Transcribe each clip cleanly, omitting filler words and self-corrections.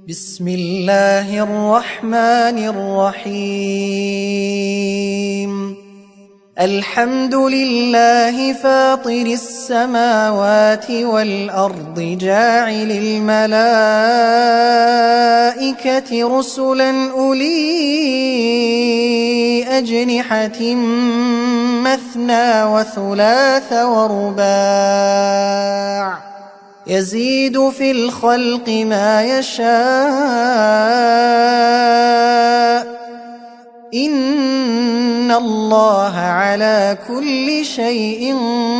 بسم الله الرحمن الرحيم. الحمد لله فاطر السماوات والأرض جاعل الملائكة رسلا أولي أجنحة مثنى وثلاث ورباع يزيد في الخلق ما يشاء إن الله على كل شيء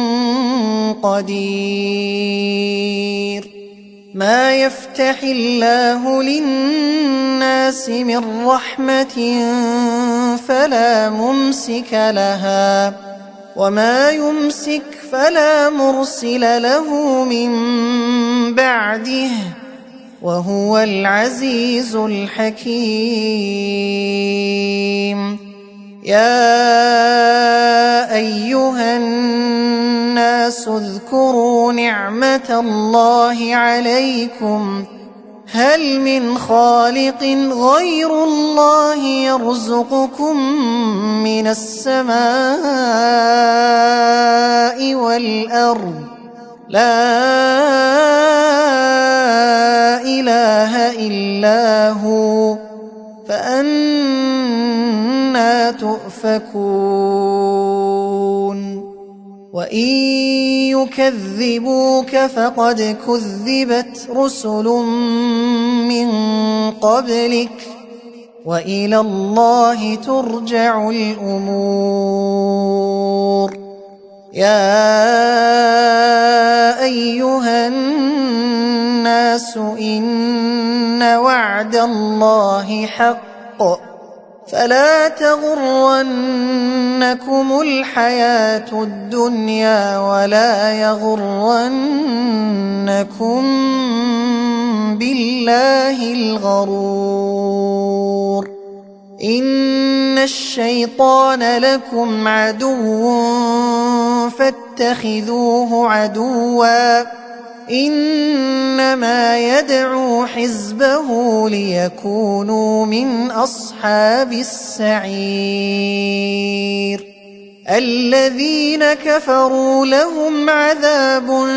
قدير. ما يفتح الله للناس من رحمة فلا ممسك لها وما يمسك فلا مرسل له من بعده وهو العزيز الحكيم. يا أيها الناس اذكروا نعمة الله عليكم هل من خالق غير الله يرزقكم من السماء والأرض لا إله إلا هو فأنى تؤفكون. وإن يكذبوك فقد كذبت رسل من قبلك وإلى الله ترجع الأمور. يا أيها الناس إن وعد الله حق فلا تغرنكم الحياة الدنيا ولا يغرنكم بالله الغرور. إن الشيطان لكم عدو فاتخذوه عدوا إنما يدعو حزبه ليكونوا من أصحاب السعير. الذين كفروا لهم عذاب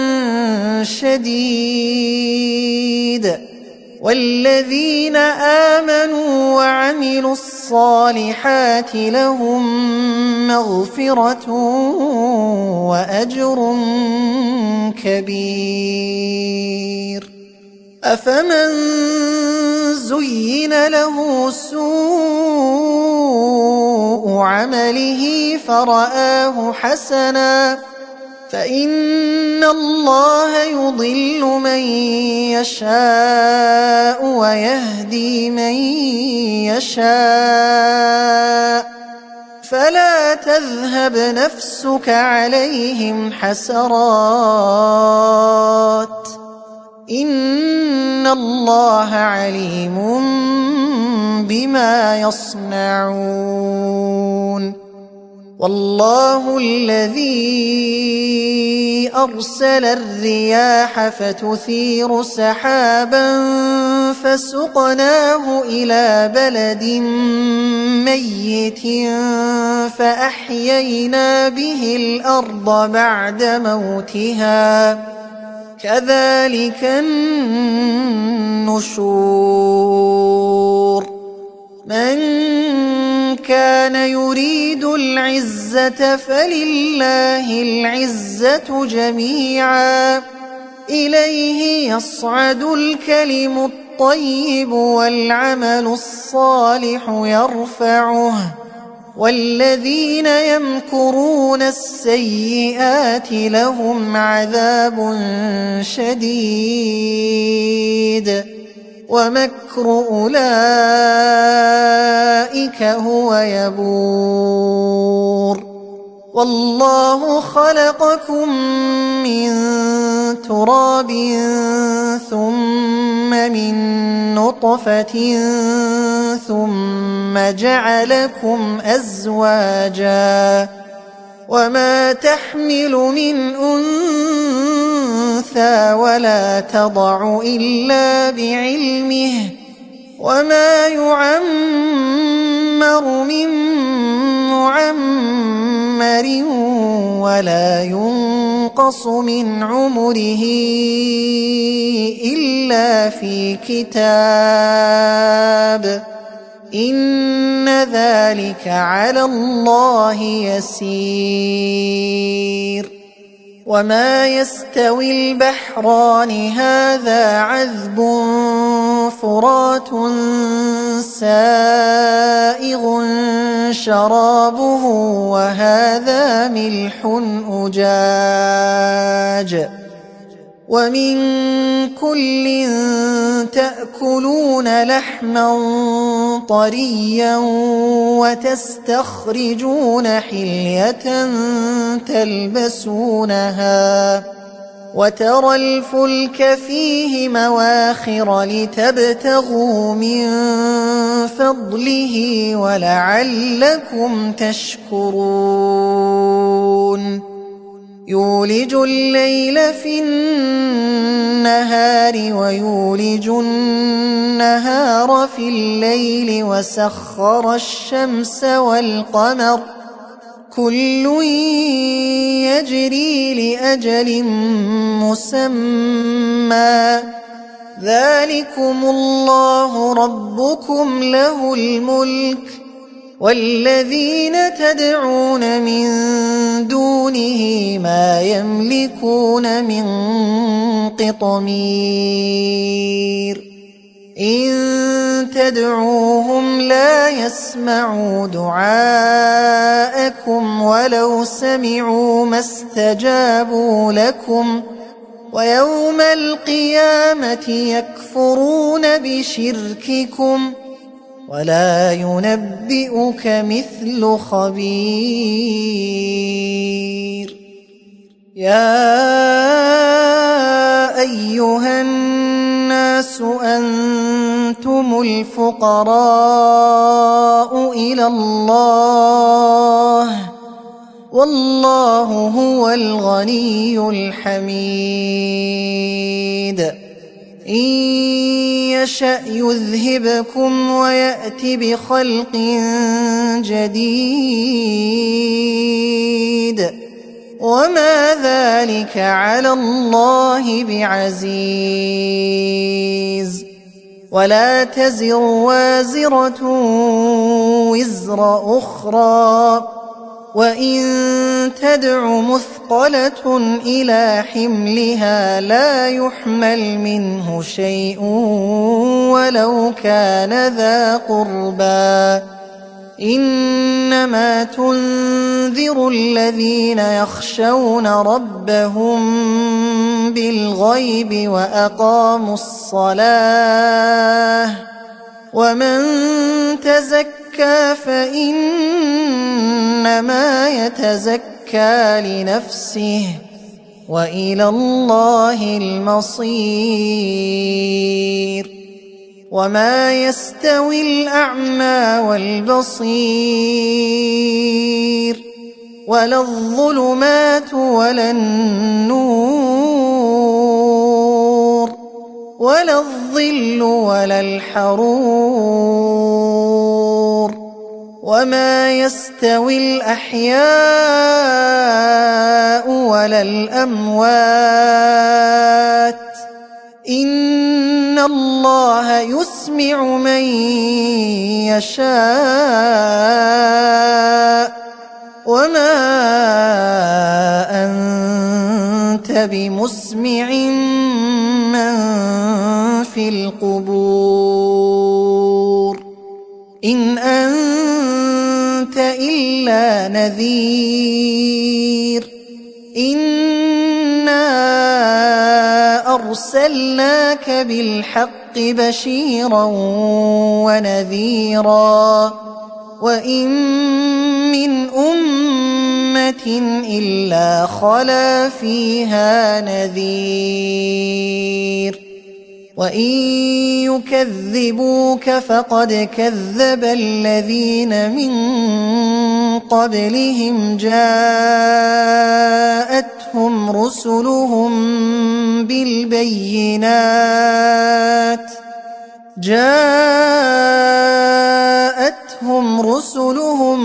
شديد والذين آمنوا وعملوا الصالحات لهم مغفرة وأجر كبير. أفمن زين له سوء عمله فرآه حسنا فإن الله يضل من يشاء ويهدي من يشاء فلا تذهب نفسك عليهم حسرات إن الله عليم بما يصنعون. والله الذي أرسل الرياح فتثير سحابا فسقناه إلى بلد ميت فأحيينا به الأرض بعد موتها كذلك النشور. من كان يريد العزة فلله العزة جميعا إليه يصعد الكلم الطيب والعمل الصالح يرفعه والذين يمكرون السيئات لهم عذاب شديد ومكر أولئك هو يبور. والله خلقكم من تراب ثم من نطفة ثم جعلكم أزواجا وما تحمل من أنثى ولا تضع إلا بعلمه وما يعمر من معمر ولا ينقص من عمره إلا في كتاب إن ذلك على الله يسير وما يستوي البحران هذا عذب فرات سائغ شرابه وهذا ملح أجاج ومن كل تأكلون لحما طريا وتستخرجون حلية تلبسونها وترى الفلك فيه مواخر لتبتغوا من فضله ولعلكم تشكرون يولج الليل في النهار ويولج النهار في الليل وسخر الشمس والقمر كل يجري لأجل مسمى ذلكم الله ربكم له الملك والذين تدعون من دونه ما يملكون من قطمير إن تدعوهم لا يسمعوا دعاءكم ولو سمعوا ما استجابوا لكم ويوم القيامة يكفرون بشرككم ولا ينبئك مثل خبير يا أيها الناس أنتم الفقراء إلى الله والله هو الغني الحميد إن يشأ يذهبكم ويأت بخلق جديد وما ذلك على الله بعزيز ولا تزر وازرة وزر أخرى وإن تدع مثقلة إلى حملها لا يحمل منه شيء ولو كان ذا قربى إنما تنذر الذين يخشون ربهم بالغيب وأقاموا الصلاة ومن تزكى فإنما يتزكى لنفسه وإلى الله المصير وما يستوي الأعمى والبصير ولا الظلمات ولا النور ولا الظل ولا الحرور وما يستوي الأحياء ولا الأموات إن الله يسمع من يشاء وما أنت بمسمع من في القبور إن أنت إلا نذير إنا أرسلناك بالحق بشيرا ونذيرا وإن من أمة إلا خلا فيها نذير وإن يكذبوك فقد كذب الذين من قبلهم جاءتهم رسلهم بالبينات جاءتهم رسلهم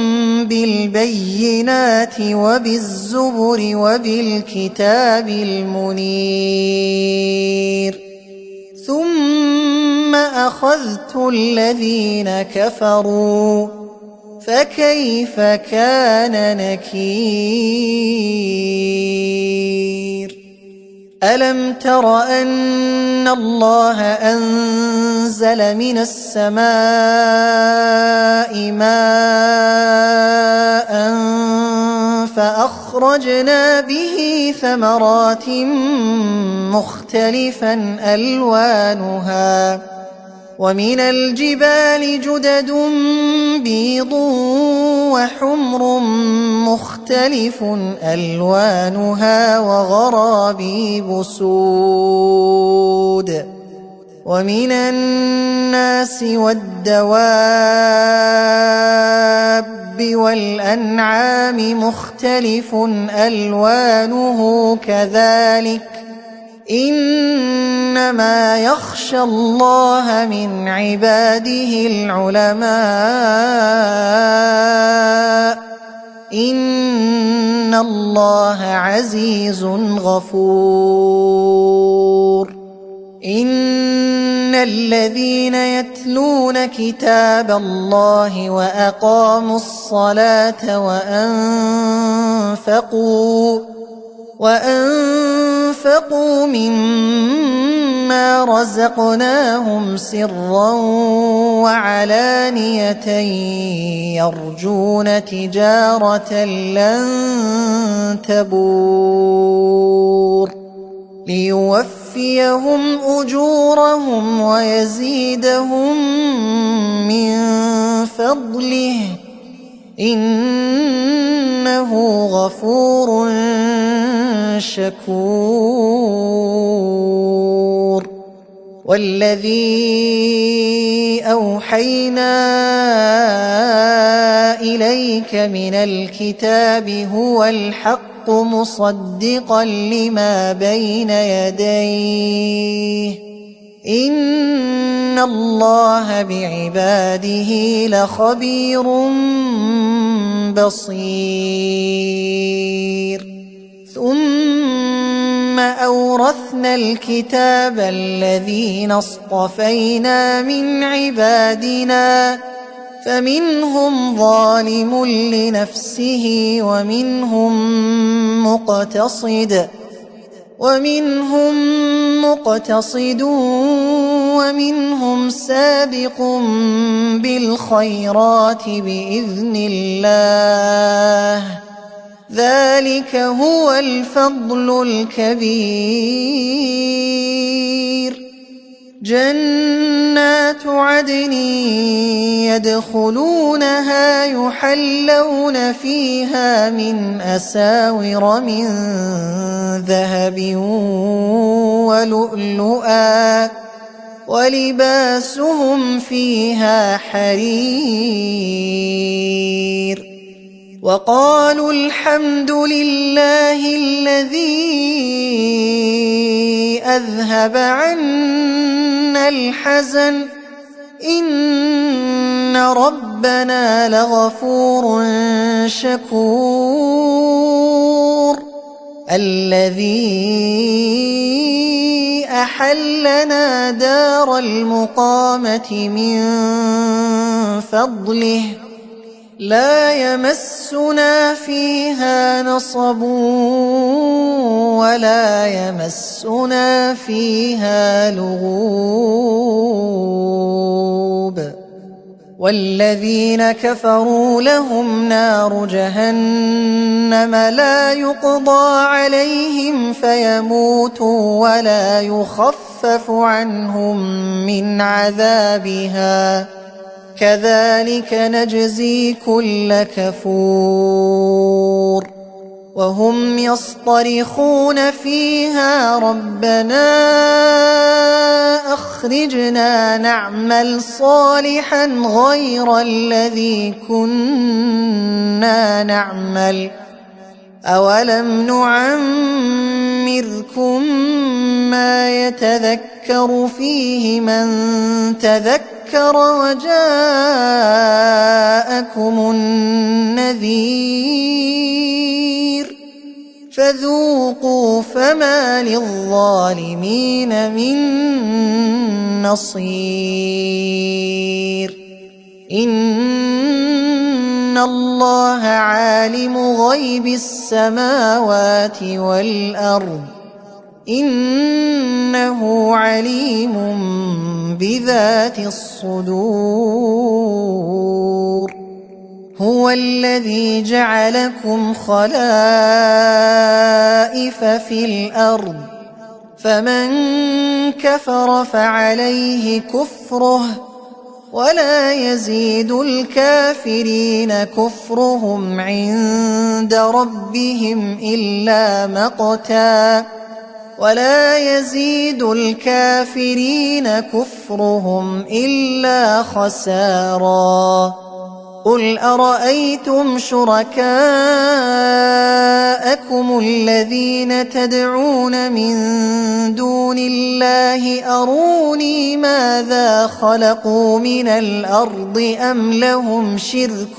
بالبينات وبالزبر وبالكتاب المنير ثم أخذت الذين كفروا فكيف كان نكير ألم تر أن الله أنزل من السماء ماء فأخرجنا به ثمرات مختلفا ألوانها ومن الجبال جدد بيض وحمر مختلف ألوانها وغرابيب سود ومن الناس والدواب والأنعام مختلف ألوانه كذلك إنما يخشى الله من عباده العلماء إن الله عزيز غفور إن الذين يتلون كتاب الله وأقاموا الصلاة وأنفقوا مما رزقناهم سرا وعلانية يرجون تجارة لن تبور ليوفيهم أجورهم ويزيدهم من فضله إنه غفور شكور والذي أوحينا إليك من الكتاب هو الحق مصدقا لما بين يديه إن الله بعباده لخبير بصير ثم أورثنا الكتاب الذين اصطفينا من عبادنا فمنهم ظالم لنفسه ومنهم مقتصد ومنهم سابق بالخيرات بإذن الله ذلك هو الفضل الكبير جنات عدن يدخلونها يحلون فيها من أساور من ذهب ولؤلؤا ولباسهم فيها حرير وقالوا الحمد لله الذي أذهب عنا الحزن إن ربنا لغفور شكور الذي أحلنا دار المقامة من فضله لا يمسنا فيها نصب ولا يمسنا فيها لغوب والذين كفروا لهم نار جهنم لا يقضى عليهم فيموتوا ولا يخفف عنهم من عذابها كذلك نجزي كل كفور وهم يصطرخون فيها ربنا أخرجنا نعمل صالحا غير الذي كنا نعمل أولم نعمركم يُعَمِّرْكُم مَّا يَتَذَكَّرُ فِيهِ مَن تَذَكَّرَ وَجَاءَكُمُ النَّذِيرُ فَذُوقُوا فَمَا لِلظَّالِمِينَ مِن نَّصِيرٍ إِنَّ اللَّهَ عَالِمُ غَيْبِ السَّمَاوَاتِ وَالْأَرْضِ إِنَّهُ عَلِيمٌ بِذَاتِ الصُّدُورِ هُوَ الَّذِي جَعَلَكُمْ خَلَائِفَ فِي الْأَرْضِ فَمَن كَفَرَ فَعَلَيْهِ كُفْرُهُ وَلَا يَزِيدُ الْكَافِرِينَ كُفْرُهُمْ عِندَ رَبِّهِمْ إِلَّا مَقْتًا وَلَا يَزِيدُ الْكَافِرِينَ كُفْرُهُمْ إِلَّا خَسَارًا قُلْ أَرَأَيْتُمْ شُرَكَاءَكُمُ الَّذِينَ تَدْعُونَ مِن دُونِ اللَّهِ أَرُونِي مَاذَا خَلَقُوا مِنَ الْأَرْضِ أَمْ لَهُمْ شِرْكٌ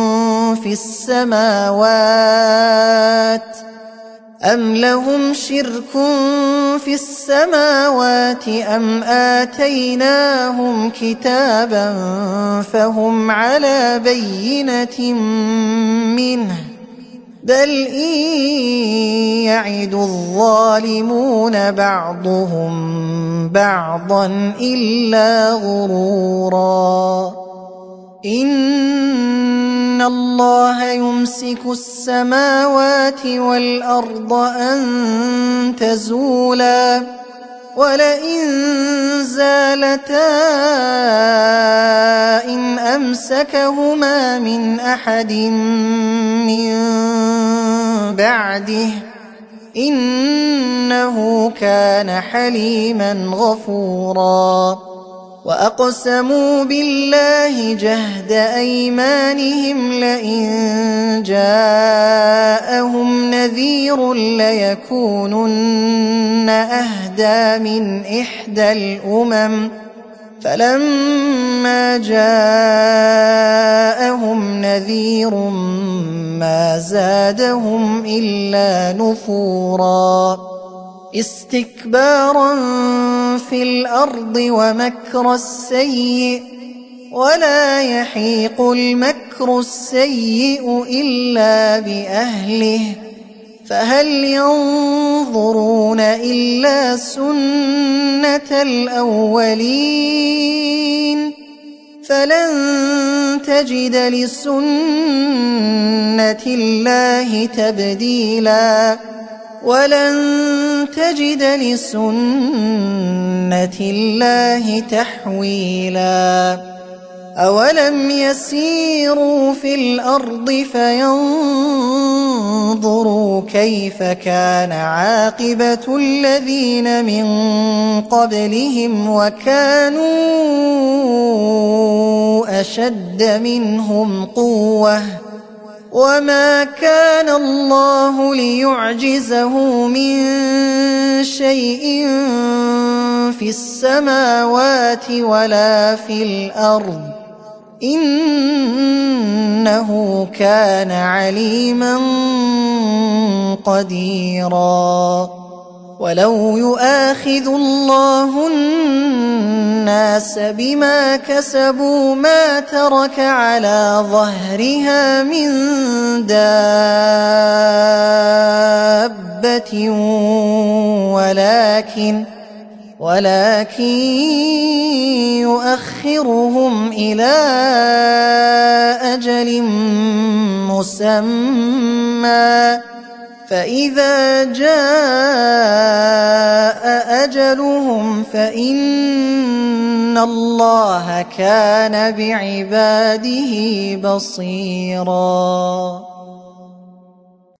فِي السَّمَاوَاتِ أَمْ آتَيْنَاهُمْ كِتَابًا فَهُمْ عَلَىٰ بَيِّنَةٍ مِّنْهُ بَلْ إِن يَعِدُ الظَّالِمُونَ بَعْضُهُم بَعْضًا إِلَّا غُرُورًا إِنَّ اللَّهَ يُمْسِكُ السَّمَاوَاتِ وَالْأَرْضَ أَن تَزُولَا وَلَئِن زَالَتَا إِنْ أَمْسَكَهُمَا مِنْ أَحَدٍ مِّن بَعْدِهِ إِنَّهُ كَانَ حَلِيمًا غَفُورًا وَأَقْسَمُوا بِاللَّهِ جَهْدَ أَيْمَانِهِمْ لَئِن جَاءَهُمْ نَذِيرٌ لَّيَكُونُنَّ أَهْدَىٰ مِنْ إِحْدَى الْأُمَمِ فَلَمَّا جَاءَهُمْ نَذِيرٌ مَّا زَادَهُمْ إِلَّا نُفُورًا اسْتِكْبَارًا فِي الْأَرْضِ وَمَكْرَ السَّيِّئِ وَلَا يَحِيقُ الْمَكْرُ السَّيِّئُ إِلَّا بِأَهْلِهِ فَهَلْ يَنظُرُونَ إِلَّا سُنَّةَ الْأَوَّلِينَ فَلَن تَجِدَ لِسُنَّةِ اللَّهِ تَبْدِيلًا وَلَن تَجِدَ لِسُنَّةِ اللَّهِ تَحْوِيلًا أَوَلَمْ يَسِيرُوا فِي الْأَرْضِ فَيَنظُرُوا كَيْفَ كَانَ عَاقِبَةُ الَّذِينَ مِن قَبْلِهِمْ وَكَانُوا أَشَدَّ مِنْهُمْ قُوَّةً وَمَا كَانَ اللَّهُ لِيُعْجِزَهُ مِن شَيْءٍ فِي السَّمَاوَاتِ وَلَا فِي الْأَرْضِ إِنَّهُ كَانَ عَلِيمًا قَدِيرًا وَلَوْ يُؤَاخِذُ اللَّهُ النَّاسَ بِمَا كَسَبُوا مَا تَرَكَ عَلَىٰ ظَهْرِهَا مِن دَابَّةٍ ولكن يؤخرهم إلى أجل مسمى فإذا جاء أجلهم فإن الله كان بعباده بصيراً